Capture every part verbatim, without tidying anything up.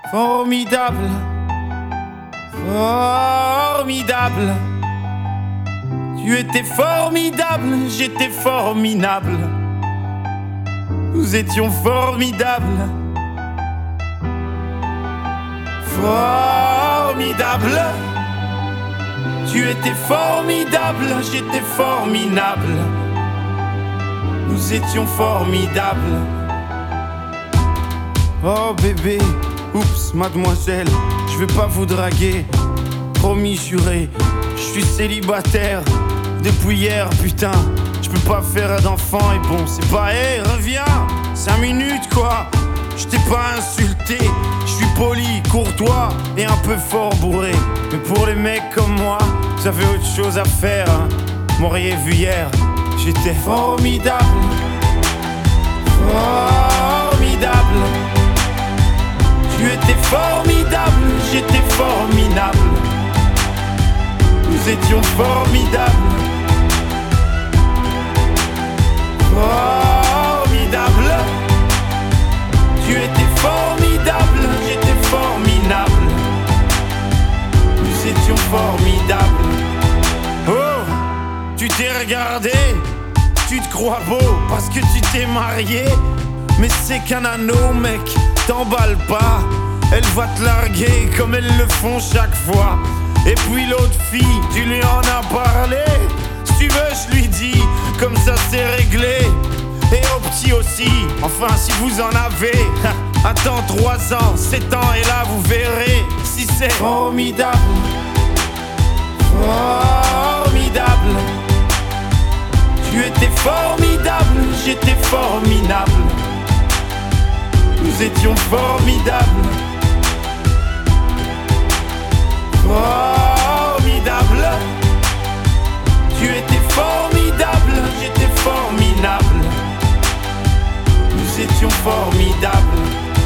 Formidable, formidable. Tu étais formidable, j'étais formidable. Nous étions formidables. Formidable. Tu étais formidable, j'étais formidable. Nous étions formidables. Oh bébé, oups, mademoiselle, je vais pas vous draguer. Promis, juré, je suis célibataire depuis hier, putain. Je peux pas faire d'enfant et bon, c'est pas, hé, hey, reviens, cinq minutes quoi. Je t'ai pas insulté, je suis poli, courtois et un peu fort bourré. Mais pour les mecs comme moi, vous avez autre chose à faire, hein. M'auriez vu hier, j'étais formidable. Formidable. Tu étais formidable, j'étais formidable. Nous étions formidables. Formidable. Tu étais formidable, j'étais formidable. Nous étions formidables. Oh, tu t'es regardé, tu te crois beau parce que tu t'es marié. Mais c'est qu'un anneau, mec, t'emballe pas. Elle va te larguer comme elles le font chaque fois. Et puis l'autre fille, tu lui en as parlé. Si tu veux, je lui dis, comme ça c'est réglé. Et au petit aussi, enfin si vous en avez. Attends trois ans, sept ans et là vous verrez si c'est formidable. Formidable. Tu étais formidable, j'étais formidable. Nous étions formidables. Formidable. Tu étais formidable, j'étais formidable. Nous étions formidables.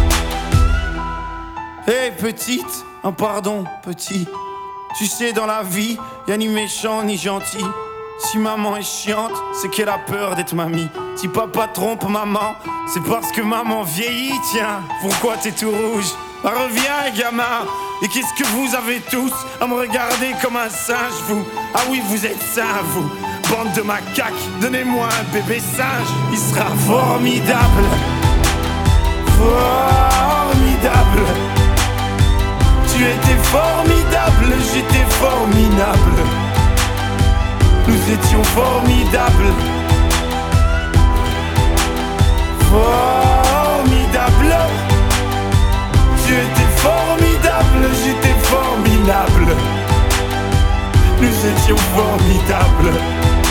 Hé hey, petite, un pardon petit. Tu sais dans la vie, y'a ni méchant ni gentil. Si maman est chiante, c'est qu'elle a peur d'être mamie. Si papa trompe maman, c'est parce que maman vieillit, tiens. Pourquoi t'es tout rouge? Bah, reviens gamin. Et qu'est-ce que vous avez tous à me regarder comme un singe, vous? Ah oui, vous êtes sains, vous. Bande de macaques, donnez-moi un bébé singe. Il sera formidable. Formidable. Tu étais formidable, j'étais formidable. Nous étions formidables. Formidable. Tu étais formidable, j'étais formidable. Nous étions formidables.